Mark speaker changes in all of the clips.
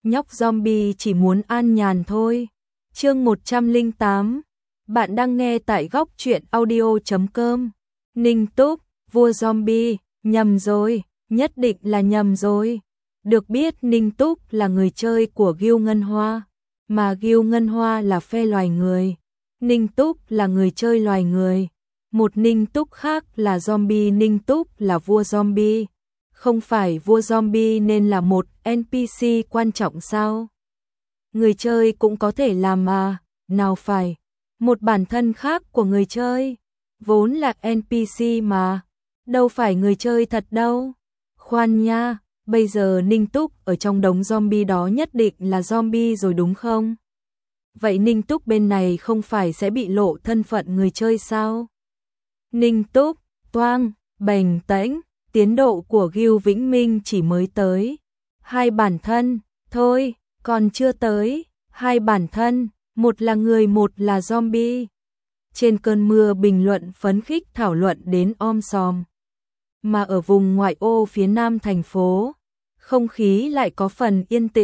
Speaker 1: nhóc zombie chỉ muốn an nhàn thôi. Chương 108. Bạn đang nghe tại góc truyện audio.com. Ninh Túc, vua zombie, nhầm rồi, nhất định là nhầm rồi. Được biết Ninh Túc là người chơi của Guild Ngân Hoa, mà Guild Ngân Hoa là phe loài người. Ninh Túc là người chơi loài người. Một Ninh Túc khác là zombie. Ninh Túc là vua zombie. Không phải vua zombie nên là một NPC quan trọng sao? Người chơi cũng có thể làm mà, nào phải. Một bản thân khác của người chơi, vốn là NPC mà, đâu phải người chơi thật đâu. Khoan nha, bây giờ Ninh Túc ở trong đống zombie đó nhất định là zombie rồi đúng không? Vậy Ninh Túc bên này không phải sẽ bị lộ thân phận người chơi sao? Ninh Túc, toang, bềnh tễnh, tiến độ của Guild Vĩnh Minh chỉ mới tới 2 bản thân, thôi, còn chưa tới 2 bản thân, một là người một là zombie. Trên cơn mưa bình luận phấn khích thảo luận đến om sòm. Mà ở vùng ngoại ô phía nam thành phố, không khí lại có phần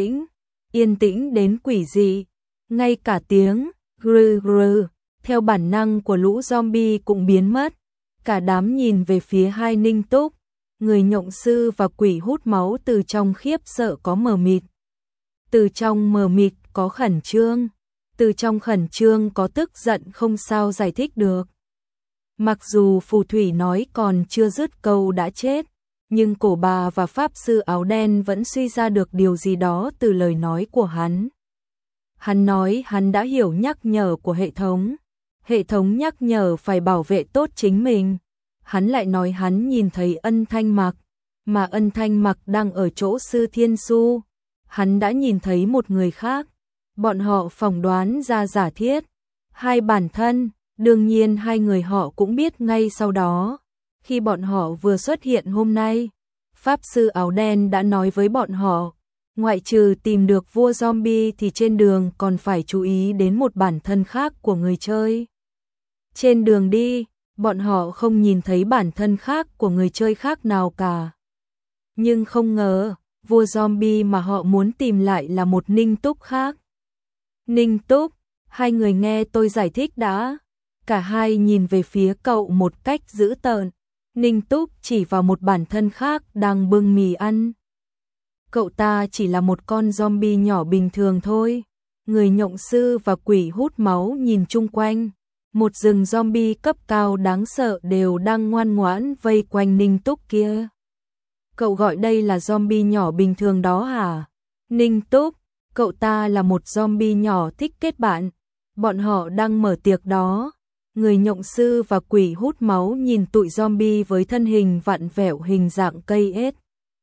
Speaker 1: yên tĩnh đến quỷ dị. Ngay cả tiếng grừ grừ theo bản năng của lũ zombie cũng biến mất. Cả đám nhìn về phía hai Ninh Túc, người nhộng sư và quỷ hút máu. Từ trong khiếp sợ có mờ mịt, từ trong mờ mịt có khẩn trương, từ trong khẩn trương có tức giận không sao giải thích được. Mặc dù phù thủy nói còn chưa dứt câu đã chết, nhưng cổ bà và pháp sư áo đen vẫn suy ra được điều gì đó từ lời nói của hắn. Hắn nói hắn đã hiểu nhắc nhở của hệ thống nhắc nhở phải bảo vệ tốt chính mình. Hắn lại nói hắn nhìn thấy Ân Thanh Mặc, mà Ân Thanh Mặc đang ở chỗ Sư Thiên Su. Hắn đã nhìn thấy một người khác, bọn họ phỏng đoán ra giả thiết 2 bản thân, đương nhiên 2 người họ cũng biết ngay sau đó. Khi bọn họ vừa xuất hiện hôm nay, pháp sư áo đen đã nói với bọn họ, ngoại trừ tìm được vua zombie thì trên đường còn phải chú ý đến một bản thân khác của người chơi. Trên đường đi, bọn họ không nhìn thấy bản thân khác của người chơi khác nào cả. Nhưng không ngờ, vua zombie mà họ muốn tìm lại là một Ninh Túc khác. Ninh Túc, 2 người nghe tôi giải thích đã. Cả hai nhìn về phía cậu một cách dữ tợn. Ninh Túc chỉ vào một bản thân khác đang bưng mì ăn. Cậu ta chỉ là một con zombie nhỏ bình thường thôi. Người nhộng sư và quỷ hút máu nhìn chung quanh. Một rừng zombie cấp cao đáng sợ đều đang ngoan ngoãn vây quanh Ninh Túc kia. Cậu gọi đây là zombie nhỏ bình thường đó hả? Ninh Túc, cậu ta là một zombie nhỏ thích kết bạn. Bọn họ đang mở tiệc đó. Người nhộng sư và quỷ hút máu nhìn tụi zombie với thân hình vặn vẹo hình dạng cây ếch.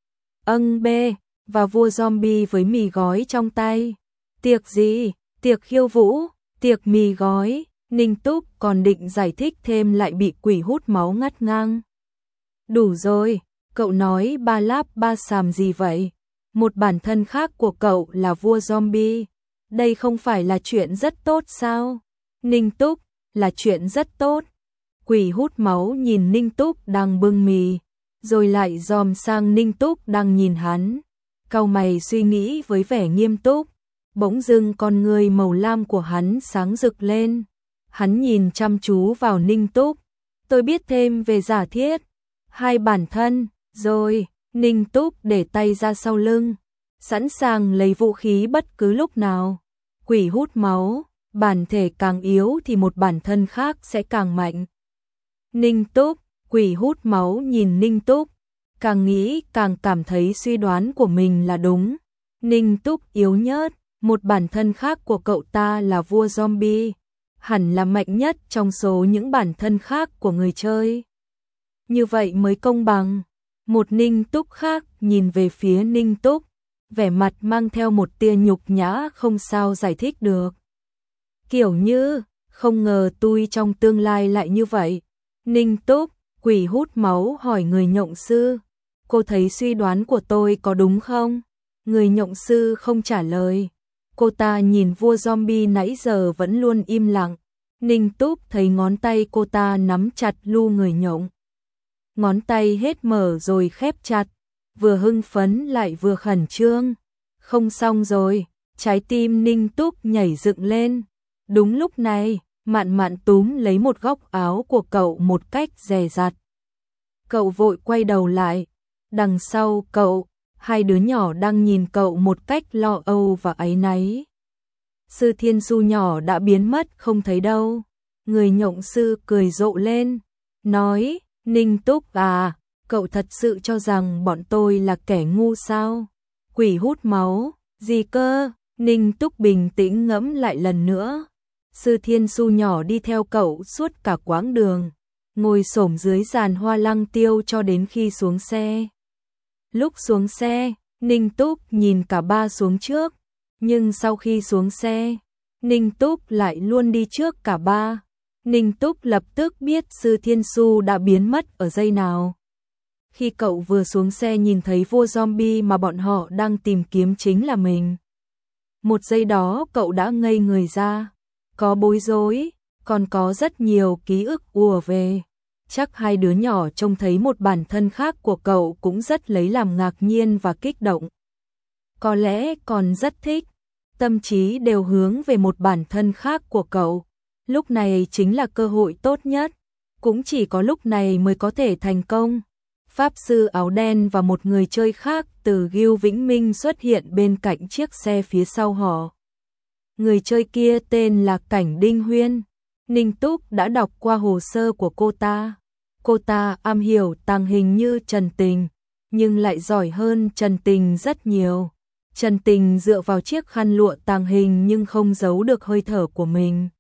Speaker 1: Bê, và vua zombie với mì gói trong tay. Tiệc gì? Tiệc khiêu vũ, tiệc mì gói. Ninh Túc còn định giải thích thêm lại bị quỷ hút máu ngắt ngang. Đủ rồi, cậu nói ba láp ba xàm gì vậy? Một bản thân khác của cậu là vua zombie. Đây không phải là chuyện rất tốt sao? Ninh Túc, là chuyện rất tốt. Quỷ hút máu nhìn Ninh Túc đang bưng mì, rồi lại dòm sang Ninh Túc đang nhìn hắn. Cau mày suy nghĩ với vẻ nghiêm túc. Bỗng dưng con người màu lam của hắn sáng rực lên. Hắn nhìn chăm chú vào Ninh Túc. Tôi biết thêm về giả thiết 2 bản thân, rồi. Ninh Túc để tay ra sau lưng, sẵn sàng lấy vũ khí bất cứ lúc nào. Quỷ hút máu, bản thể càng yếu thì một bản thân khác sẽ càng mạnh. Ninh Túc, quỷ hút máu nhìn Ninh Túc, càng nghĩ càng cảm thấy suy đoán của mình là đúng. Ninh Túc yếu nhớt, một bản thân khác của cậu ta là vua zombie, hẳn là mạnh nhất trong số những bản thân khác của người chơi. Như vậy mới công bằng. Một Ninh Túc khác nhìn về phía Ninh Túc, vẻ mặt mang theo một tia nhục nhã không sao giải thích được. Kiểu như, không ngờ tôi trong tương lai lại như vậy. Ninh Túc, quỷ hút máu hỏi người nhộng sư, cô thấy suy đoán của tôi có đúng không? Người nhộng sư không trả lời. Cô ta nhìn vua zombie nãy giờ vẫn luôn im lặng. Ninh Túc thấy ngón tay cô ta nắm chặt lu người nhộng. Ngón tay hết mở rồi khép chặt, vừa hưng phấn lại vừa khẩn trương. Không xong rồi, trái tim Ninh Túc nhảy dựng lên. Đúng lúc này, Mạn Mạn túm lấy một góc áo của cậu một cách dè dặt. Cậu vội quay đầu lại, đằng sau cậu, hai đứa nhỏ đang nhìn cậu một cách lo âu và áy náy. Sư Thiên Su nhỏ đã biến mất không thấy đâu. Người nhộng sư cười rộ lên, nói, Ninh Túc à, cậu thật sự cho rằng bọn tôi là kẻ ngu sao? Quỷ hút máu, gì cơ? Ninh Túc bình tĩnh ngẫm lại lần nữa. Sư Thiên Su nhỏ đi theo cậu suốt cả quãng đường, ngồi xổm dưới giàn hoa lăng tiêu cho đến khi xuống xe. Lúc xuống xe, Ninh Túc nhìn cả ba xuống trước, nhưng sau khi xuống xe, Ninh Túc lại luôn đi trước cả ba. Ninh Túc lập tức biết Sư Thiên Su đã biến mất ở giây nào. Khi cậu vừa xuống xe nhìn thấy vua zombie mà bọn họ đang tìm kiếm chính là mình. Một giây đó cậu đã ngây người ra, có bối rối, còn có rất nhiều ký ức ùa về. Chắc hai đứa nhỏ trông thấy một bản thân khác của cậu cũng rất lấy làm ngạc nhiên và kích động. Có lẽ còn rất thích, tâm trí đều hướng về một bản thân khác của cậu. Lúc này chính là cơ hội tốt nhất, cũng chỉ có lúc này mới có thể thành công. Pháp sư áo đen và một người chơi khác từ Guild Vĩnh Minh xuất hiện bên cạnh chiếc xe phía sau họ. Người chơi kia tên là Cảnh Đinh Huyên. Ninh Túc đã đọc qua hồ sơ của cô ta. Cô ta am hiểu tàng hình như Trần Tình, nhưng lại giỏi hơn Trần Tình rất nhiều. Trần Tình dựa vào chiếc khăn lụa tàng hình nhưng không giấu được hơi thở của mình.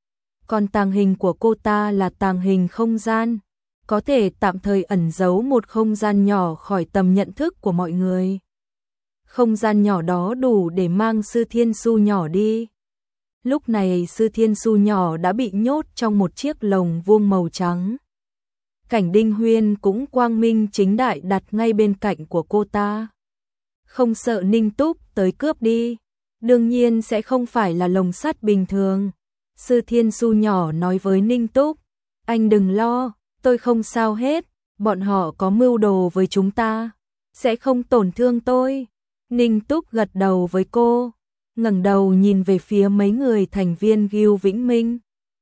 Speaker 1: Còn tàng hình của cô ta là tàng hình không gian, có thể tạm thời ẩn giấu một không gian nhỏ khỏi tầm nhận thức của mọi người. Không gian nhỏ đó đủ để mang Sư Thiên Su nhỏ đi. Lúc này Sư Thiên Su nhỏ đã bị nhốt trong một chiếc lồng vuông màu trắng. Cảnh Đinh Huyên cũng quang minh chính đại đặt ngay bên cạnh của cô ta. Không sợ Ninh Túc tới cướp đi, đương nhiên sẽ không phải là lồng sắt bình thường. Sư Thiên Su nhỏ nói với Ninh Túc, anh đừng lo, tôi không sao hết, bọn họ có mưu đồ với chúng ta, sẽ không tổn thương tôi. Ninh Túc gật đầu với cô, ngẩng đầu nhìn về phía mấy người thành viên Guild Vĩnh Minh.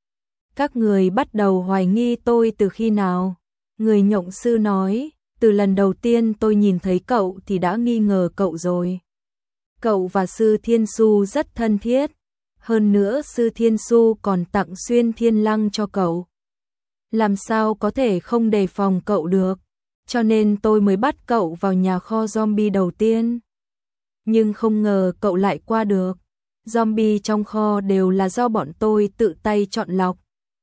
Speaker 1: Các người bắt đầu hoài nghi tôi từ khi nào? Người nhộng sư nói, từ lần đầu tiên tôi nhìn thấy cậu thì đã nghi ngờ cậu rồi. Cậu và Sư Thiên Su rất thân thiết. Hơn nữa Sư Thiên Su còn tặng xuyên thiên lăng cho cậu. Làm sao có thể không đề phòng cậu được, cho nên tôi mới bắt cậu vào nhà kho zombie đầu tiên. Nhưng không ngờ cậu lại qua được. Zombie trong kho đều là do bọn tôi tự tay chọn lọc.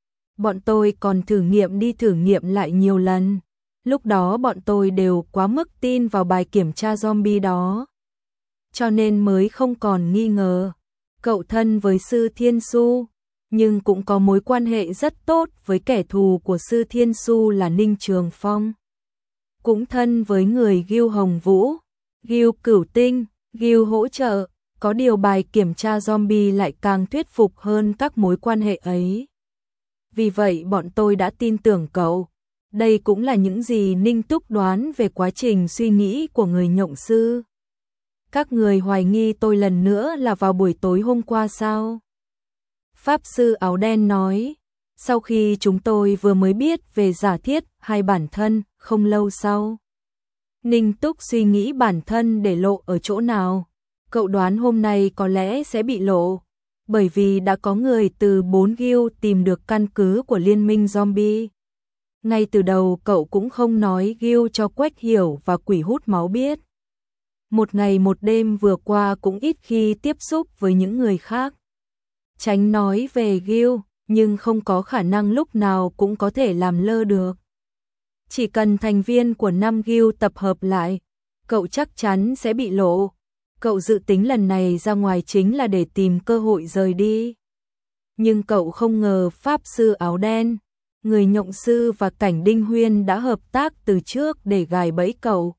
Speaker 1: Bọn tôi còn thử nghiệm lại nhiều lần. Lúc đó bọn tôi đều quá mức tin vào bài kiểm tra zombie đó, cho nên mới không còn nghi ngờ. Cậu thân với Sư Thiên Su, nhưng cũng có mối quan hệ rất tốt với kẻ thù của Sư Thiên Su là Ninh Trường Phong. Cũng thân với người Guild Hồng Vũ, Guild Cửu Tinh, Guild hỗ trợ, có điều bài kiểm tra zombie lại càng thuyết phục hơn các mối quan hệ ấy. Vì vậy bọn tôi đã tin tưởng cậu. Đây cũng là những gì Ninh Túc đoán về quá trình suy nghĩ của người nhộng sư. Các người hoài nghi tôi lần nữa là vào buổi tối hôm qua sao? Pháp sư áo đen nói, sau khi chúng tôi vừa mới biết về giả thiết hai bản thân, không lâu sau. Ninh Túc suy nghĩ bản thân để lộ ở chỗ nào? Cậu đoán hôm nay có lẽ sẽ bị lộ, bởi vì đã có người từ 4 guild tìm được căn cứ của liên minh zombie. Ngay từ đầu cậu cũng không nói guild cho Quách Hiểu và Quỷ Hút Máu biết. Một ngày một đêm vừa qua cũng ít khi tiếp xúc với những người khác. Tránh nói về guild, nhưng không có khả năng lúc nào cũng có thể làm lơ được. Chỉ cần thành viên của 5 guild tập hợp lại, cậu chắc chắn sẽ bị lộ. Cậu dự tính lần này ra ngoài chính là để tìm cơ hội rời đi. Nhưng cậu không ngờ Pháp sư áo đen, người nhộng sư và Cảnh Đinh Huyên đã hợp tác từ trước để gài bẫy cậu.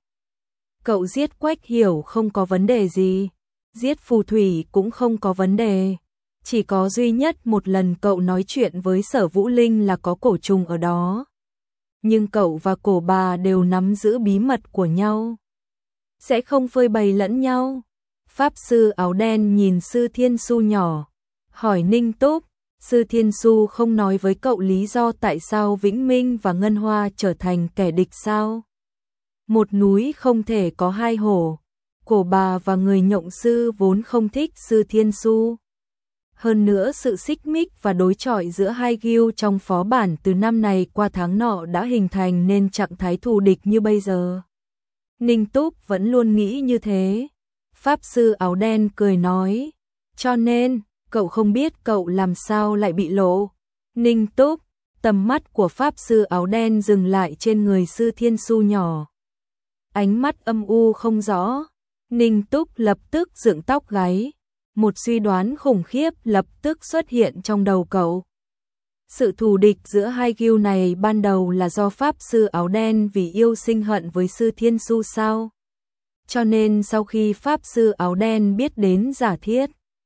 Speaker 1: Cậu giết Quách Hiểu không có vấn đề gì, giết phù thủy cũng không có vấn đề. Chỉ có duy nhất một lần cậu nói chuyện với Sở Vũ Linh là có cổ trùng ở đó. Nhưng cậu và cổ bà đều nắm giữ bí mật của nhau, sẽ không phơi bày lẫn nhau. Pháp sư áo đen nhìn Sư Thiên Su nhỏ, hỏi Ninh Túc, Sư Thiên Su không nói với cậu lý do tại sao Vĩnh Minh và Ngân Hoa trở thành kẻ địch sao? Một núi không thể có hai hổ, cổ bà và người nhộng sư vốn không thích Sư Thiên Su. Hơn nữa sự xích mích và đối chọi giữa hai guild trong phó bản từ năm này qua tháng nọ đã hình thành nên trạng thái thù địch như bây giờ. Ninh Túc vẫn luôn nghĩ như thế. Pháp sư áo đen cười nói, cho nên, cậu không biết cậu làm sao lại bị lộ. Ninh Túc, tầm mắt của Pháp sư áo đen dừng lại trên người Sư Thiên Su nhỏ. Ánh mắt âm u không rõ. Ninh Túc lập tức dựng tóc gáy. Một suy đoán khủng khiếp lập tức xuất hiện trong đầu cậu. Sự thù địch giữa hai guild này ban đầu là do Pháp sư áo đen vì yêu sinh hận với Sư Thiên Su sao? Cho nên sau khi Pháp sư áo đen biết đến giả thiết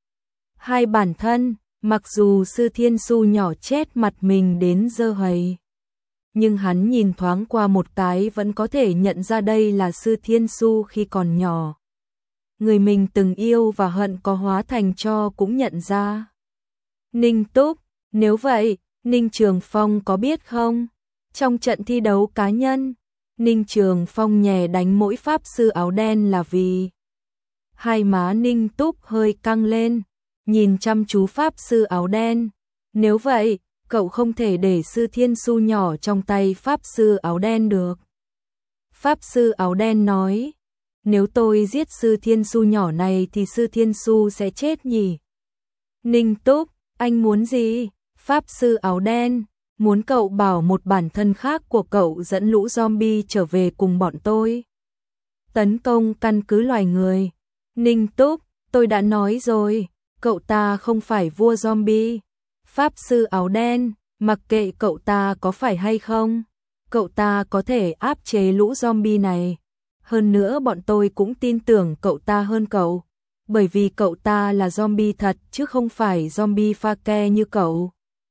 Speaker 1: hai bản thân, mặc dù Sư Thiên Su nhỏ chết mặt mình đến dơ hầy, nhưng hắn nhìn thoáng qua một cái vẫn có thể nhận ra đây là Sư Thiên Su khi còn nhỏ. Người mình từng yêu và hận có hóa thành tro cũng nhận ra. Ninh Túc, nếu vậy, Ninh Trường Phong có biết không? Trong trận thi đấu cá nhân, Ninh Trường Phong nhè đánh mỗi Pháp sư áo đen là vì... Hai má Ninh Túc hơi căng lên, nhìn chăm chú Pháp sư áo đen. Nếu vậy, cậu không thể để Sư Thiên Su nhỏ trong tay Pháp sư áo đen được. Pháp sư áo đen nói, nếu tôi giết Sư Thiên Su nhỏ này thì Sư Thiên Su sẽ chết nhỉ? Ninh Túc, anh muốn gì? Pháp sư áo đen, muốn cậu bảo một bản thân khác của cậu dẫn lũ zombie trở về cùng bọn tôi. Tấn công căn cứ loài người. Ninh Túc, tôi đã nói rồi, cậu ta không phải vua zombie. Pháp sư áo đen, mặc kệ cậu ta có phải hay không, cậu ta có thể áp chế lũ zombie này. Hơn nữa bọn tôi cũng tin tưởng cậu ta hơn cậu, bởi vì cậu ta là zombie thật chứ không phải zombie pha ke như cậu.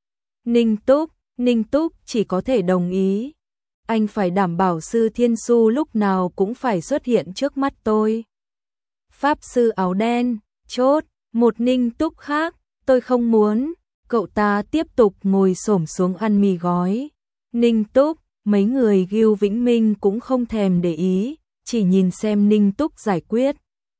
Speaker 1: Ninh Túc chỉ có thể đồng ý. Anh phải đảm bảo Sư Thiên Su lúc nào cũng phải xuất hiện trước mắt tôi. Pháp sư áo đen, chốt, một Ninh Túc khác, tôi không muốn. Cậu ta tiếp tục ngồi xổm xuống ăn mì gói. Ninh Túc, mấy người guild Vĩnh Minh cũng không thèm để ý, chỉ nhìn xem Ninh Túc giải quyết.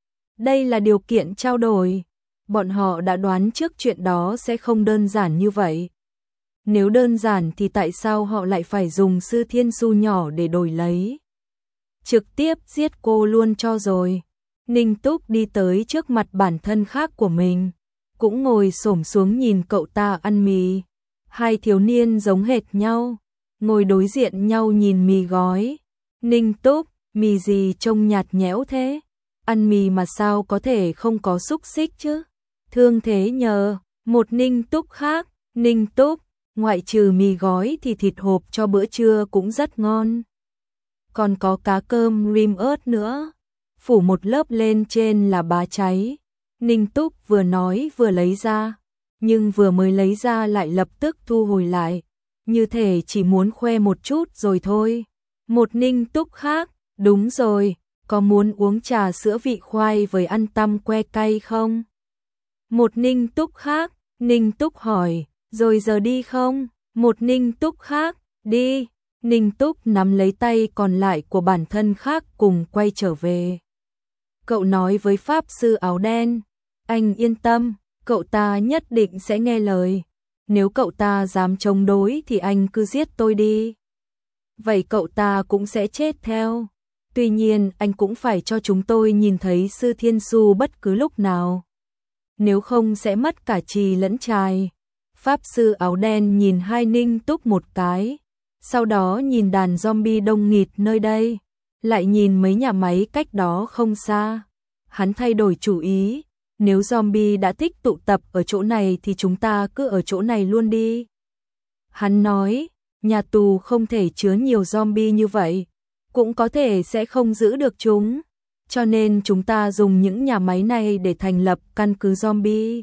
Speaker 1: Đây là điều kiện trao đổi. Bọn họ đã đoán trước chuyện đó sẽ không đơn giản như vậy. Nếu đơn giản thì tại sao họ lại phải dùng Sư Thiên Su nhỏ để đổi lấy? Trực tiếp giết cô luôn cho rồi. Ninh Túc đi tới trước mặt bản thân khác của mình, cũng ngồi xổm xuống nhìn cậu ta ăn mì. Hai thiếu niên giống hệt nhau, ngồi đối diện nhau nhìn mì gói. Ninh Túc, mì gì trông nhạt nhẽo thế? Ăn mì mà sao có thể không có xúc xích chứ? Thương thế nhờ, một Ninh Túc khác. Ninh Túc, ngoại trừ mì gói thì thịt hộp cho bữa trưa cũng rất ngon. Còn có cá cơm rim ớt nữa, phủ một lớp lên trên là bá cháy. Ninh Túc vừa nói vừa lấy ra, nhưng vừa mới lấy ra lại lập tức thu hồi lại, như thể chỉ muốn khoe một chút rồi thôi. Một Ninh Túc khác, đúng rồi, có muốn uống trà sữa vị khoai với ăn tăm que cay không? Một Ninh Túc khác, Ninh Túc hỏi, rồi giờ đi không? Một Ninh Túc khác, đi. Ninh Túc nắm lấy tay còn lại của bản thân khác cùng quay trở về. Cậu nói với Pháp sư áo đen, anh yên tâm, cậu ta nhất định sẽ nghe lời. Nếu cậu ta dám chống đối thì anh cứ giết tôi đi. Vậy cậu ta cũng sẽ chết theo. Tuy nhiên anh cũng phải cho chúng tôi nhìn thấy Sư Thiên Su bất cứ lúc nào. Nếu không sẽ mất cả trì lẫn trài. Pháp sư áo đen nhìn hai Ninh Túc một cái, sau đó nhìn đàn zombie đông nghịt nơi đây, lại nhìn mấy nhà máy cách đó không xa. Hắn thay đổi chủ ý, nếu zombie đã thích tụ tập ở chỗ này thì chúng ta cứ ở chỗ này luôn đi. Hắn nói, nhà tù không thể chứa nhiều zombie như vậy, cũng có thể sẽ không giữ được chúng, cho nên chúng ta dùng những nhà máy này để thành lập căn cứ zombie.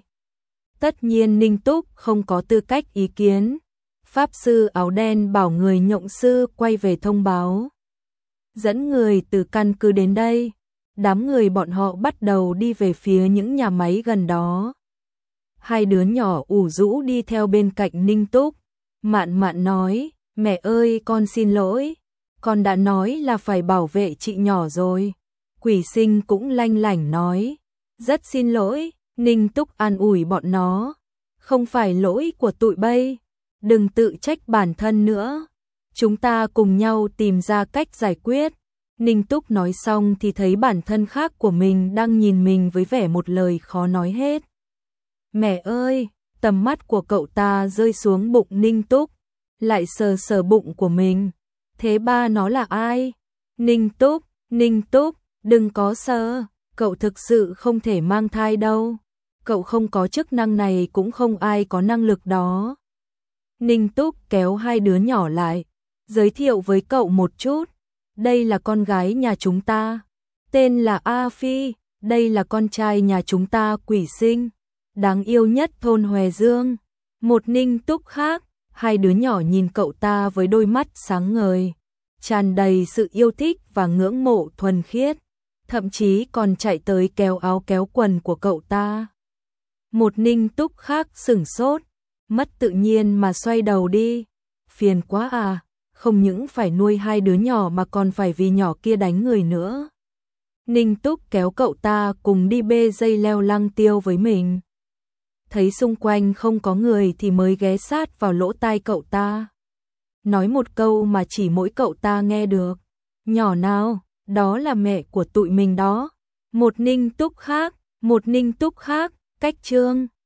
Speaker 1: Tất nhiên Ninh Túc không có tư cách ý kiến. Pháp sư áo đen bảo người nhộng sư quay về thông báo, dẫn người từ căn cứ đến đây. đám người bọn họ bắt đầu đi về phía những nhà máy gần đó. Hai đứa nhỏ ủ rũ đi theo bên cạnh Ninh Túc. Mạn Mạn nói, mẹ ơi con xin lỗi, con đã nói là phải bảo vệ chị nhỏ rồi. Quỷ Sinh cũng lanh lảnh nói, rất xin lỗi. Ninh Túc an ủi bọn nó, không phải lỗi của tụi bay, đừng tự trách bản thân nữa, chúng ta cùng nhau tìm ra cách giải quyết. Ninh Túc nói xong thì thấy bản thân khác của mình đang nhìn mình với vẻ một lời khó nói hết. Mẹ ơi, tầm mắt của cậu ta rơi xuống bụng Ninh Túc, lại sờ sờ bụng của mình. Thế ba nó là ai? Ninh Túc, đừng có sờ, cậu thực sự không thể mang thai đâu. Cậu không có chức năng này cũng không ai có năng lực đó. Ninh Túc kéo hai đứa nhỏ lại, giới thiệu với cậu một chút. Đây là con gái nhà chúng ta, tên là A Phi, đây là con trai nhà chúng ta Quỷ Sinh, đáng yêu nhất thôn Hòe Dương. Một Ninh Túc khác, hai đứa nhỏ nhìn cậu ta với đôi mắt sáng ngời, tràn đầy sự yêu thích và ngưỡng mộ thuần khiết, thậm chí còn chạy tới kéo áo kéo quần của cậu ta. Một Ninh Túc khác sửng sốt, mất tự nhiên mà xoay đầu đi. Phiền quá à, không những phải nuôi hai đứa nhỏ mà còn phải vì nhỏ kia đánh người nữa. Ninh Túc kéo cậu ta cùng đi bê dây leo lăng tiêu với mình. Thấy xung quanh không có người thì mới ghé sát vào lỗ tai cậu ta. Nói một câu mà chỉ mỗi cậu ta nghe được. Nhỏ nào, đó là mẹ của tụi mình đó. Một Ninh Túc khác, cách Trương.